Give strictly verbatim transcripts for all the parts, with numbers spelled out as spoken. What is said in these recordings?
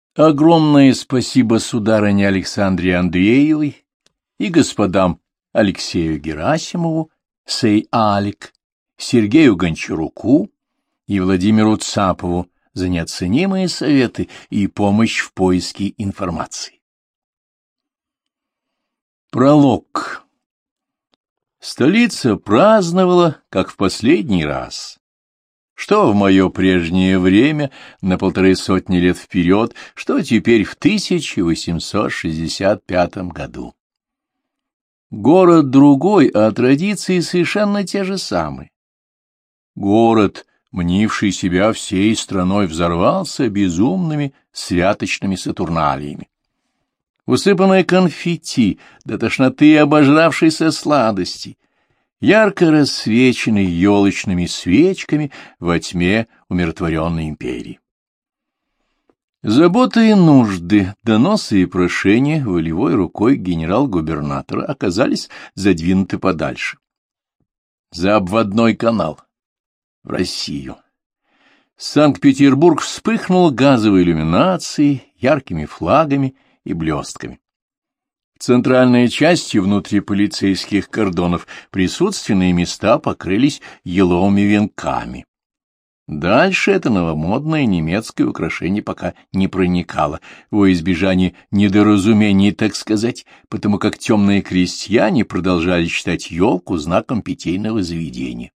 Огромное спасибо сударыне Александре Андреевой и господам Алексею Герасимову, сей Алик, Сергею Гончаруку и Владимиру Цапову за неоценимые советы и помощь в поиске информации. Пролог. Столица праздновала, как в последний раз. Что в мое прежнее время, на полторы сотни лет вперед, что теперь в тысяча восемьсот шестьдесят пятом году. Город другой, а традиции совершенно те же самые. Город, мнивший себя всей страной, взорвался безумными святочными сатурналиями. Усыпанной конфетти, до тошноты обожравшейся сладости, ярко рассвеченный елочными свечками во тьме умиротворенной империи. Заботы и нужды, доносы и прошения волевой рукой генерал-губернатора оказались задвинуты подальше. За обводной канал. В Россию. Санкт-Петербург вспыхнул газовой иллюминацией, яркими флагами и блестками. Центральной частью внутри полицейских кордонов присутственные места покрылись еловыми венками. Дальше это новомодное немецкое украшение пока не проникало, во избежание недоразумений, так сказать, потому как темные крестьяне продолжали считать елку знаком питейного заведения.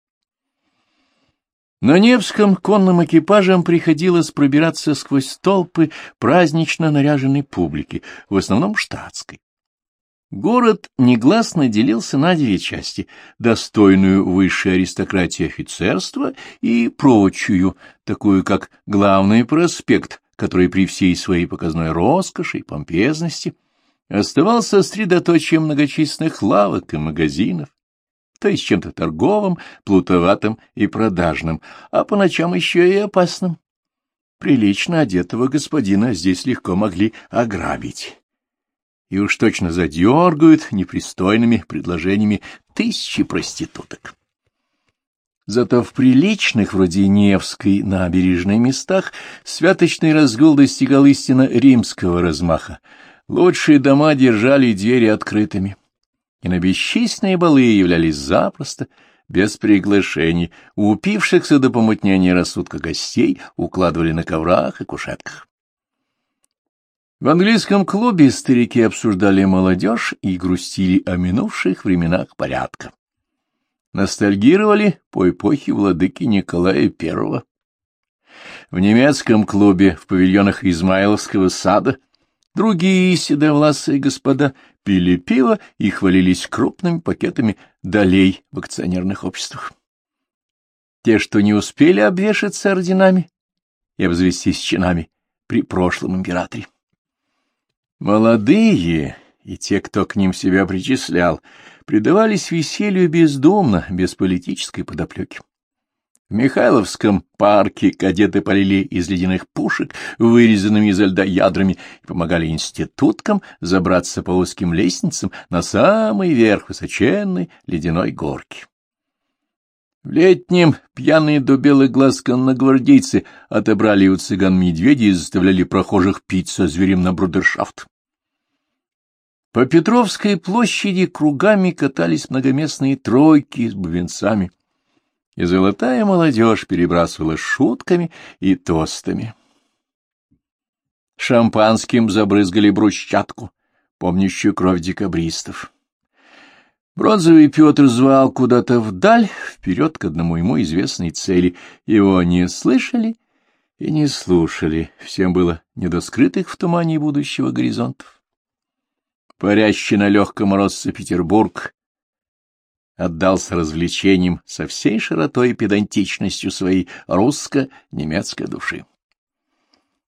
На Невском конным экипажам приходилось пробираться сквозь толпы празднично наряженной публики, в основном штатской. Город негласно делился на две части — достойную высшей аристократии офицерства и прочую, такую как главный проспект, который при всей своей показной роскоши и помпезности оставался средоточием многочисленных лавок и магазинов, то есть чем-то торговым, плутоватым и продажным, а по ночам еще и опасным. Прилично одетого господина здесь легко могли ограбить. И уж точно задергают непристойными предложениями тысячи проституток. Зато в приличных, вроде Невской, набережной местах святочный разгул достигал истинно римского размаха. Лучшие дома держали двери открытыми, и на бесчисленные балы являлись запросто, без приглашений, упившихся до помутнения рассудка гостей укладывали на коврах и кушетках. В английском клубе старики обсуждали молодежь и грустили о минувших временах порядка. Ностальгировали по эпохе владыки Николая Первого. В немецком клубе в павильонах Измайловского сада другие седовласые господа пили пиво и хвалились крупными пакетами долей в акционерных обществах. Те, что не успели обвешаться орденами и обзавестись чинами при прошлом императоре. Молодые и те, кто к ним себя причислял, предавались веселью бездумно, без политической подоплеки. В Михайловском парке кадеты полили из ледяных пушек, вырезанными изо льда ядрами, и помогали институткам забраться по узким лестницам на самый верх высоченной ледяной горки. В летнем пьяные до белых глаз конногвардейцы отобрали у цыган медведей и заставляли прохожих пить со зверем на брудершафт. По Петровской площади кругами катались многоместные тройки с бубенцами, и золотая молодежь перебрасывала шутками и тостами. Шампанским забрызгали брусчатку, помнящую кровь декабристов. Бронзовый Петр звал куда-то вдаль, вперед к одному ему известной цели. Его не слышали и не слушали, всем было не до скрытых в тумане будущего горизонтов. Парящий на легком морозце Петербург отдался развлечениям со всей широтой и педантичностью своей русско-немецкой души.